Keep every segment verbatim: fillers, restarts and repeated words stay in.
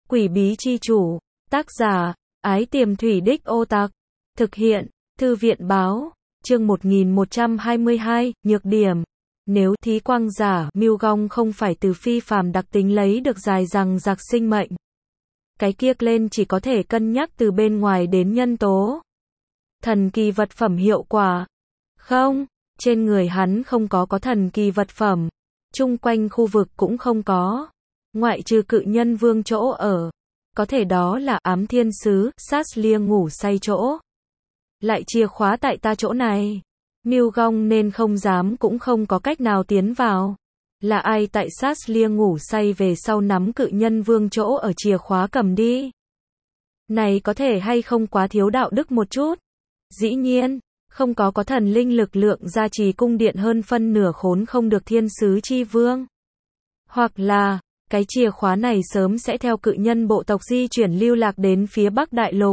Quỷ bí chi chủ. Tác giả, Ái Tiềm Thủy Đích Ô Tặc. Thực hiện, Thư viện báo. Chương một nghìn một trăm hai mươi hai, nhược điểm. Nếu thí quang giả, mưu gong không phải từ phi phàm đặc tính lấy được dài rằng giặc sinh mệnh. Cái kia lên chỉ có thể cân nhắc từ bên ngoài đến nhân tố. Thần kỳ vật phẩm hiệu quả. Không, trên người hắn không có có thần kỳ vật phẩm. Chung quanh khu vực cũng không có. Ngoại trừ cự nhân vương chỗ ở. Có thể đó là ám thiên sứ, sát lia ngủ say chỗ. Lại chìa khóa tại ta chỗ này. Mưu gong nên không dám cũng không có cách nào tiến vào. Là ai tại sát lia ngủ say về sau nắm cự nhân vương chỗ ở chìa khóa cầm đi. Này có thể hay không quá thiếu đạo đức một chút. Dĩ nhiên, không có có thần linh lực lượng gia trì cung điện hơn phân nửa khốn không được thiên sứ chi vương. Hoặc là, cái chìa khóa này sớm sẽ theo cự nhân bộ tộc di chuyển lưu lạc đến phía Bắc Đại Lục.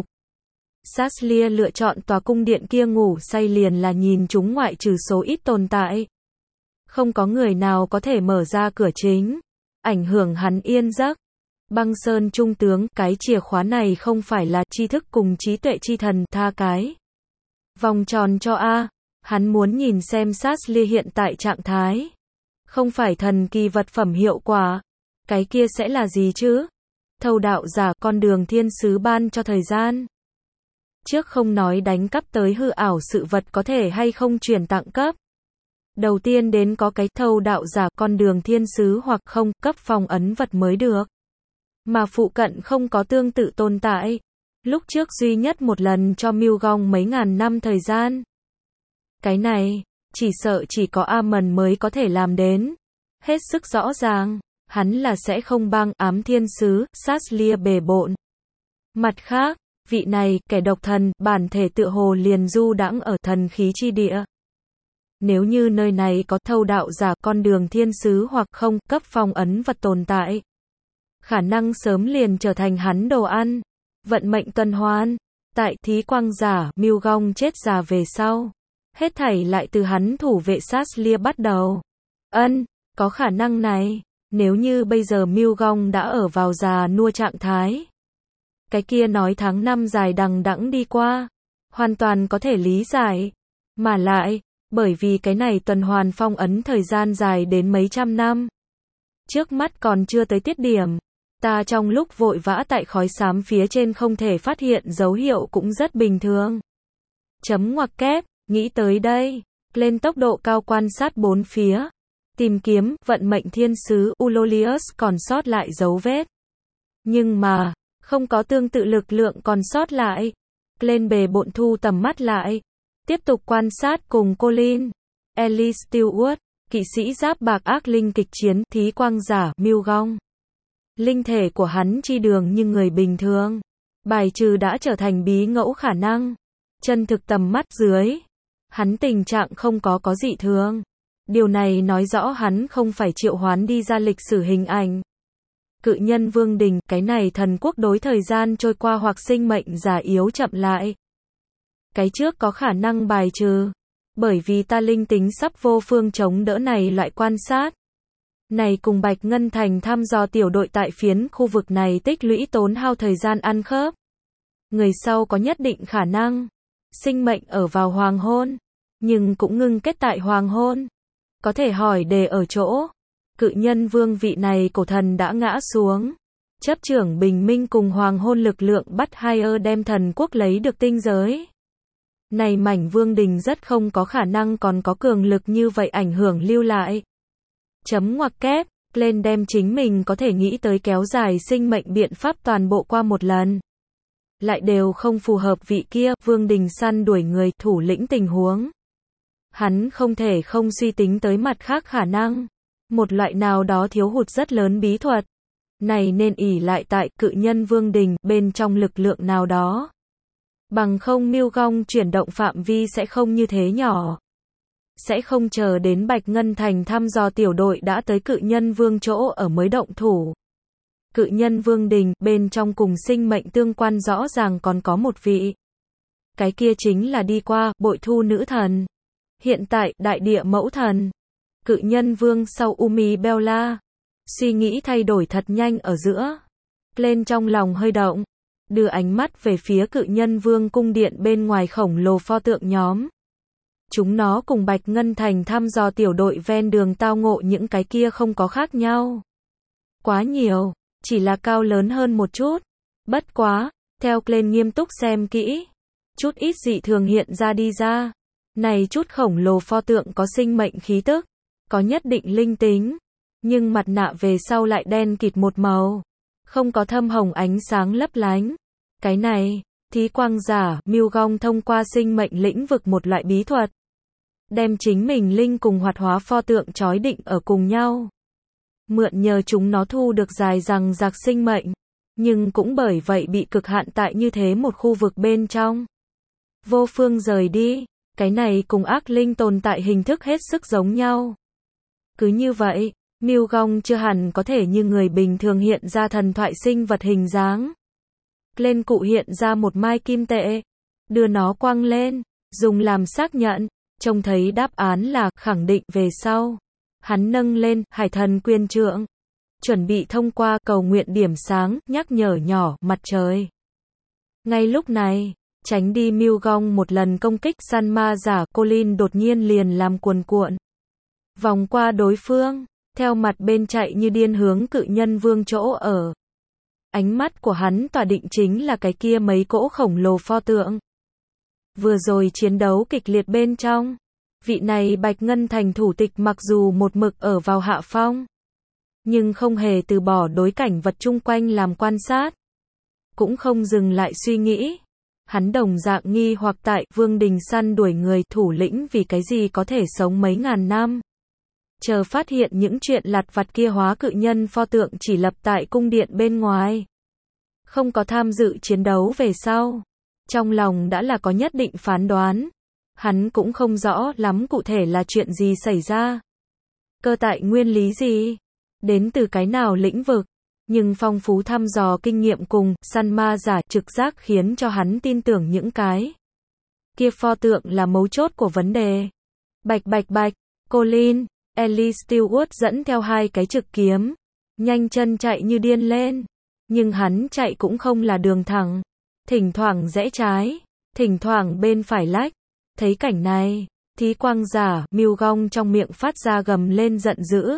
Saslia lựa chọn tòa cung điện kia ngủ say liền là nhìn chúng ngoại trừ số ít tồn tại. Không có người nào có thể mở ra cửa chính, ảnh hưởng hắn yên giấc. Băng Sơn Trung tướng, cái chìa khóa này không phải là tri thức cùng trí tuệ chi thần, tha cái vòng tròn cho A. Hắn muốn nhìn xem Saslia hiện tại trạng thái. Không phải thần kỳ vật phẩm hiệu quả. Cái kia sẽ là gì chứ? Thâu đạo giả, con đường thiên sứ ban cho thời gian. Trước không nói đánh cắp tới hư ảo sự vật có thể hay không chuyển tặng cấp. Đầu tiên đến có cái thâu đạo giả, con đường thiên sứ hoặc không cấp phong ấn vật mới được. Mà phụ cận không có tương tự tồn tại. Lúc trước duy nhất một lần cho mưu gong mấy ngàn năm thời gian. Cái này, chỉ sợ chỉ có Amon mới có thể làm đến. Hết sức rõ ràng, hắn là sẽ không băng ám thiên sứ, Saslia bề bộn. Mặt khác, vị này, kẻ độc thần, bản thể tựa hồ liền du đãng ở thần khí chi địa. Nếu như nơi này có thâu đạo giả, con đường thiên sứ hoặc không cấp phong ấn vật tồn tại, khả năng sớm liền trở thành hắn đồ ăn. Vận mệnh tuần hoàn, tại thí quang giả, mưu gong chết già về sau. Hết thảy lại từ hắn thủ vệ Saslia bắt đầu. Ân, có khả năng này, nếu như bây giờ mưu gong đã ở vào già nua trạng thái. Cái kia nói tháng năm dài đằng đẵng đi qua, hoàn toàn có thể lý giải. Mà lại, bởi vì cái này tuần hoàn phong ấn thời gian dài đến mấy trăm năm. Trước mắt còn chưa tới tiết điểm. Ta trong lúc vội vã tại khói xám phía trên không thể phát hiện dấu hiệu cũng rất bình thường. Chấm ngoặc kép, nghĩ tới đây, lên tốc độ cao quan sát bốn phía. Tìm kiếm, vận mệnh thiên sứ, Ulolius còn sót lại dấu vết. Nhưng mà, không có tương tự lực lượng còn sót lại. Lên bề bộn thu tầm mắt lại. Tiếp tục quan sát cùng Colin, Ellie Stewart, kỵ sĩ giáp bạc ác linh kịch chiến, thí quang giả, mưu gong. Linh thể của hắn chi đường như người bình thường. Bài trừ đã trở thành bí ngẫu khả năng. Chân thực tầm mắt dưới. Hắn tình trạng không có có dị thường. Điều này nói rõ hắn không phải triệu hoán đi ra lịch sử hình ảnh. Cự nhân vương đình, cái này thần quốc đối thời gian trôi qua hoặc sinh mệnh già yếu chậm lại. Cái trước có khả năng bài trừ. Bởi vì ta linh tính sắp vô phương chống đỡ này loại quan sát. Này cùng Bạch Ngân Thành thăm dò tiểu đội tại phiến khu vực này tích lũy tốn hao thời gian ăn khớp. Người sau có nhất định khả năng. Sinh mệnh ở vào hoàng hôn. Nhưng cũng ngưng kết tại hoàng hôn. Có thể hỏi đề ở chỗ. Cự nhân vương vị này cổ thần đã ngã xuống. Chấp trưởng bình minh cùng hoàng hôn lực lượng bắt Haier đem thần quốc lấy được tinh giới. Này mảnh vương đình rất không có khả năng còn có cường lực như vậy ảnh hưởng lưu lại. Chấm ngoặc kép, lên đem chính mình có thể nghĩ tới kéo dài sinh mệnh biện pháp toàn bộ qua một lần. Lại đều không phù hợp vị kia, vương đình săn đuổi người, thủ lĩnh tình huống. Hắn không thể không suy tính tới mặt khác khả năng. Một loại nào đó thiếu hụt rất lớn bí thuật. Này nên ỷ lại tại cự nhân vương đình, bên trong lực lượng nào đó. Bằng không mưu gong chuyển động phạm vi sẽ không như thế nhỏ. Sẽ không chờ đến Bạch Ngân Thành thăm dò tiểu đội đã tới cự nhân vương chỗ ở mới động thủ. Cự nhân vương đình, bên trong cùng sinh mệnh tương quan rõ ràng còn có một vị. Cái kia chính là đi qua, bội thu nữ thần. Hiện tại, đại địa mẫu thần. Cự nhân vương sau Umi Bella. Suy nghĩ thay đổi thật nhanh ở giữa. Lên trong lòng hơi động, đưa ánh mắt về phía cự nhân vương cung điện bên ngoài khổng lồ pho tượng nhóm. Chúng nó cùng Bạch Ngân Thành thăm dò tiểu đội ven đường tao ngộ những cái kia không có khác nhau. Quá nhiều, chỉ là cao lớn hơn một chút. Bất quá, theo Glenn nghiêm túc xem kỹ, chút ít dị thường hiện ra đi ra. Này chút khổng lồ pho tượng có sinh mệnh khí tức, có nhất định linh tính, nhưng mặt nạ về sau lại đen kịt một màu, không có thâm hồng ánh sáng lấp lánh. Cái này, thí quang giả, Mưu Gong thông qua sinh mệnh lĩnh vực một loại bí thuật, đem chính mình linh cùng hoạt hóa pho tượng trói định ở cùng nhau. Mượn nhờ chúng nó thu được dài dằng dặc sinh mệnh, nhưng cũng bởi vậy bị cực hạn tại như thế một khu vực bên trong. Vô phương rời đi, cái này cùng ác linh tồn tại hình thức hết sức giống nhau. Cứ như vậy, Mưu Gong chưa hẳn có thể như người bình thường hiện ra thần thoại sinh vật hình dáng. Lên cụ hiện ra một mai kim tệ, đưa nó quăng lên, dùng làm xác nhận, trông thấy đáp án là khẳng định về sau. Hắn nâng lên Hải Thần Quyền Trượng, chuẩn bị thông qua cầu nguyện điểm sáng, nhắc nhở nhỏ mặt trời. Ngay lúc này, tránh đi Mưu Gong một lần công kích, săn ma giả Colin đột nhiên liền làm cuồn cuộn, vòng qua đối phương, theo mặt bên chạy như điên hướng cự nhân vương chỗ ở. Ánh mắt của hắn tỏa định chính là cái kia mấy cỗ khổng lồ pho tượng. Vừa rồi chiến đấu kịch liệt bên trong, vị này Bạch Ngân Thành thủ tịch mặc dù một mực ở vào hạ phong, nhưng không hề từ bỏ đối cảnh vật chung quanh làm quan sát, cũng không dừng lại suy nghĩ. Hắn đồng dạng nghi hoặc tại Vương Đình săn đuổi người thủ lĩnh vì cái gì có thể sống mấy ngàn năm. Chờ phát hiện những chuyện lặt vặt kia, hóa cự nhân pho tượng chỉ lập tại cung điện bên ngoài, không có tham dự chiến đấu về sau, trong lòng đã là có nhất định phán đoán. Hắn cũng không rõ lắm cụ thể là chuyện gì xảy ra, cơ tại nguyên lý gì, đến từ cái nào lĩnh vực, nhưng phong phú thăm dò kinh nghiệm cùng săn ma giả trực giác khiến cho hắn tin tưởng những cái kia pho tượng là mấu chốt của vấn đề. Bạch bạch bạch, Colin, Ellie Stewart dẫn theo hai cái trực kiếm, nhanh chân chạy như điên lên, nhưng hắn chạy cũng không là đường thẳng, thỉnh thoảng rẽ trái, thỉnh thoảng bên phải lách. Thấy cảnh này, thí quang giả Mưu Gong trong miệng phát ra gầm lên giận dữ,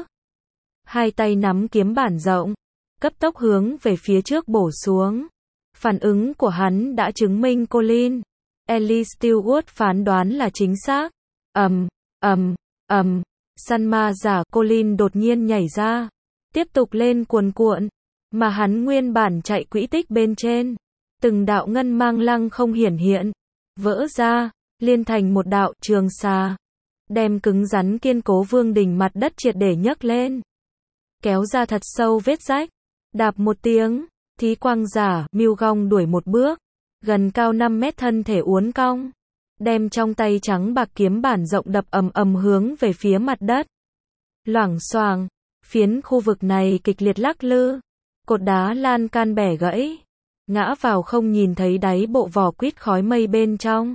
hai tay nắm kiếm bản rộng, cấp tốc hướng về phía trước bổ xuống. Phản ứng của hắn đã chứng minh Colin, Ellie Stewart phán đoán là chính xác. Ầm, ầm, ầm, săn ma giả Colin đột nhiên nhảy ra, tiếp tục lên cuồn cuộn, mà hắn nguyên bản chạy quỹ tích bên trên, từng đạo ngân mang lăng không hiển hiện, vỡ ra, liên thành một đạo trường xà, đem cứng rắn kiên cố Vương Đình mặt đất triệt để nhấc lên, kéo ra thật sâu vết rách. Đạp một tiếng, thí quang giả Mưu Gong đuổi một bước, gần cao năm mét thân thể uốn cong, đem trong tay trắng bạc kiếm bản rộng đập ầm ầm hướng về phía mặt đất. Loảng xoảng, phiến khu vực này kịch liệt lắc lư, cột đá lan can bẻ gãy, ngã vào không nhìn thấy đáy bộ vỏ quýt khói mây bên trong.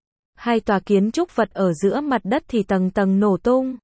Hai tòa kiến trúc vật ở giữa mặt đất thì tầng tầng nổ tung,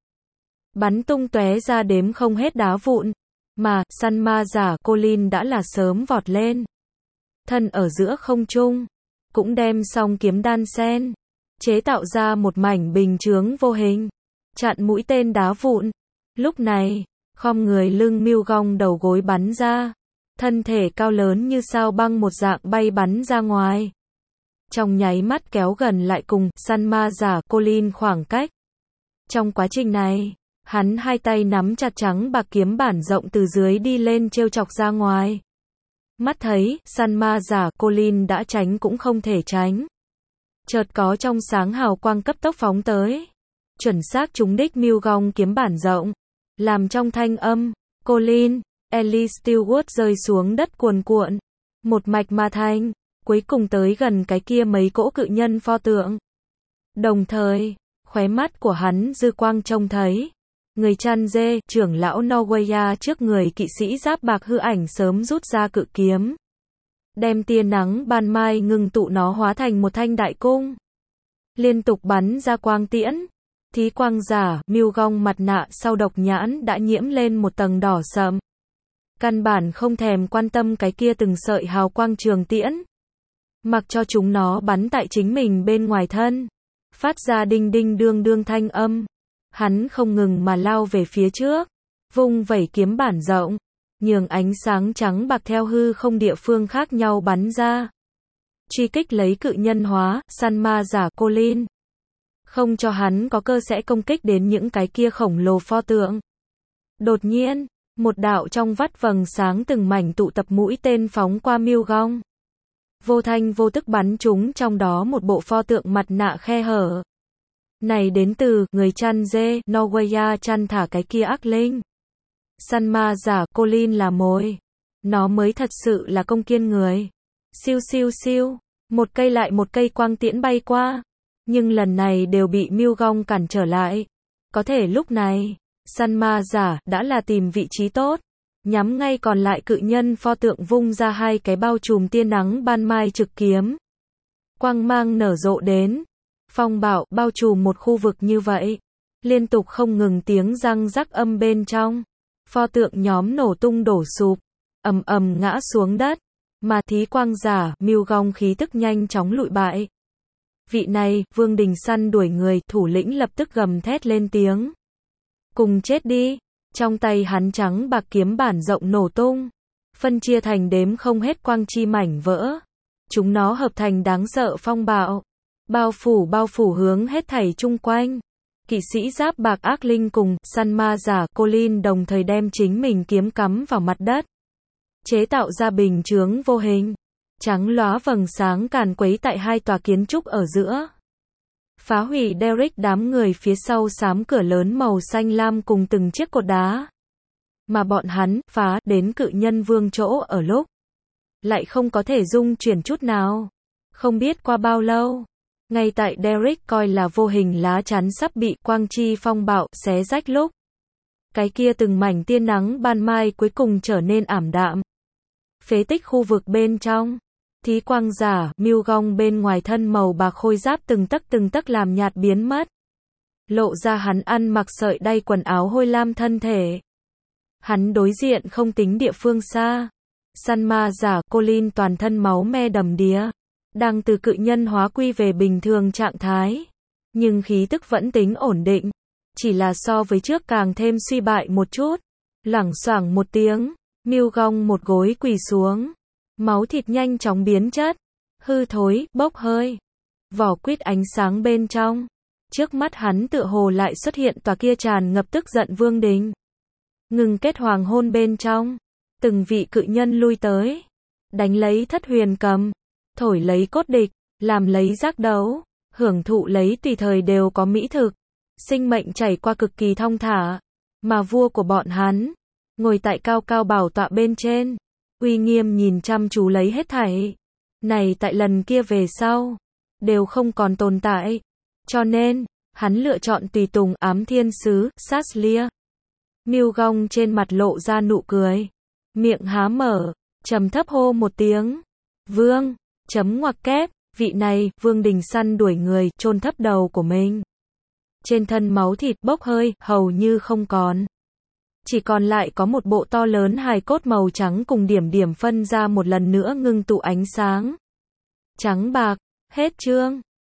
bắn tung tóe ra đếm không hết đá vụn, mà săn ma giả Colin đã là sớm vọt lên, thân ở giữa không trung, cũng đem song kiếm đan sen, chế tạo ra một mảnh bình chướng vô hình, chặn mũi tên đá vụn. Lúc này, khom người lưng Mưu Gong đầu gối bắn ra, thân thể cao lớn như sao băng một dạng bay bắn ra ngoài, trong nháy mắt kéo gần lại cùng săn ma giả Colin khoảng cách. Trong quá trình này, hắn hai tay nắm chặt trắng bạc kiếm bản rộng từ dưới đi lên trêu chọc ra ngoài. Mắt thấy, săn ma giả Colin đã tránh cũng không thể tránh. Chợt có trong sáng hào quang cấp tốc phóng tới, chuẩn xác trúng đích Mưu Gong kiếm bản rộng, làm trong thanh âm, Colin, Ellie Stewart rơi xuống đất cuồn cuộn, một mạch mà thành, cuối cùng tới gần cái kia mấy cỗ cự nhân pho tượng. Đồng thời, khóe mắt của hắn dư quang trông thấy, người chăn dê, trưởng lão Norwaya trước người kỵ sĩ giáp bạc hư ảnh sớm rút ra cự kiếm, đem tia nắng ban mai ngừng tụ nó hóa thành một thanh đại cung, liên tục bắn ra quang tiễn. Thí quang giả Mưu Gong mặt nạ sau độc nhãn đã nhiễm lên một tầng đỏ sậm, căn bản không thèm quan tâm cái kia từng sợi hào quang trường tiễn. Mặc cho chúng nó bắn tại chính mình bên ngoài thân, phát ra đinh đinh đương đương thanh âm. Hắn không ngừng mà lao về phía trước, vung vẩy kiếm bản rộng, nhường ánh sáng trắng bạc theo hư không địa phương khác nhau bắn ra. Truy kích lấy cự nhân hóa, săn ma giả Colin. Không cho hắn có cơ sẽ công kích đến những cái kia khổng lồ pho tượng. Đột nhiên, một đạo trong vắt vầng sáng từng mảnh tụ tập mũi tên phóng qua Milgong. Vô thanh vô tức bắn trúng trong đó một bộ pho tượng mặt nạ khe hở. Này đến từ người chăn dê, Norweya chăn thả cái kia ác linh. Săn ma giả Colin là mồi. Nó mới thật sự là công kiên người. Siêu siêu siêu, một cây lại một cây quang tiễn bay qua. Nhưng lần này đều bị Milgong cản trở lại. Có thể lúc này, săn ma giả đã là tìm vị trí tốt. Nhắm ngay còn lại cự nhân pho tượng vung ra hai cái bao trùm tia nắng ban mai trực kiếm. Quang mang nở rộ đến. Phong bạo bao trùm một khu vực như vậy. Liên tục không ngừng tiếng răng rắc âm bên trong. Pho tượng nhóm nổ tung đổ sụp. Ầm ầm ngã xuống đất. Mà thí quang giả, Milgong khí tức nhanh chóng lụi bại. Vị này, Vương Đình săn đuổi người, thủ lĩnh lập tức gầm thét lên tiếng. Cùng chết đi. Trong tay hắn trắng bạc kiếm bản rộng nổ tung. Phân chia thành đếm không hết quang chi mảnh vỡ. Chúng nó hợp thành đáng sợ phong bạo. Bao phủ bao phủ hướng hết thảy chung quanh. Kỵ sĩ giáp bạc ác linh cùng săn ma giả Colin đồng thời đem chính mình kiếm cắm vào mặt đất. Chế tạo ra bình chướng vô hình. Trắng lóa vầng sáng càn quấy tại hai tòa kiến trúc ở giữa. Phá hủy Derek đám người phía sau xám cửa lớn màu xanh lam cùng từng chiếc cột đá. Mà bọn hắn phá đến cự nhân vương chỗ ở lúc. Lại không có thể dung chuyển chút nào. Không biết qua bao lâu. Ngay tại Derek coi là vô hình lá chắn sắp bị quang chi phong bạo xé rách lúc. Cái kia từng mảnh tia nắng ban mai cuối cùng trở nên ảm đạm. Phế tích khu vực bên trong. Thí quang giả, Milgong bên ngoài thân màu bạc khôi giáp từng tấc từng tấc làm nhạt biến mất. Lộ ra hắn ăn mặc sợi đay quần áo hôi lam thân thể. Hắn đối diện không tính địa phương xa. Săn ma giả Colin toàn thân máu me đầm đìa. Đang từ cự nhân hóa quy về bình thường trạng thái. Nhưng khí tức vẫn tính ổn định. Chỉ là so với trước càng thêm suy bại một chút. Lẳng xoảng một tiếng. Milgong một gối quỳ xuống. Máu thịt nhanh chóng biến chất. Hư thối, bốc hơi. Vỏ quýt ánh sáng bên trong. Trước mắt hắn tựa hồ lại xuất hiện tòa kia tràn ngập tức giận vương đình. Ngừng kết hoàng hôn bên trong. Từng vị cự nhân lui tới. Đánh lấy thất huyền cầm. Thổi lấy cốt địch. Làm lấy giác đấu. Hưởng thụ lấy tùy thời đều có mỹ thực. Sinh mệnh chảy qua cực kỳ thong thả. Mà vua của bọn hắn. Ngồi tại cao cao bảo tọa bên trên. Uy nghiêm nhìn chăm chú lấy hết thảy. Này tại lần kia về sau. Đều không còn tồn tại. Cho nên, hắn lựa chọn tùy tùng ám thiên sứ, Saslia. Milgong trên mặt lộ ra nụ cười. Miệng há mở, trầm thấp hô một tiếng. Vương, chấm ngoặc kép, vị này, Vương Đình săn đuổi người, chôn thấp đầu của mình. Trên thân máu thịt bốc hơi, hầu như không còn. Chỉ còn lại có một bộ to lớn hài cốt màu trắng cùng điểm điểm phân ra một lần nữa ngưng tụ ánh sáng. Trắng bạc, hết chương.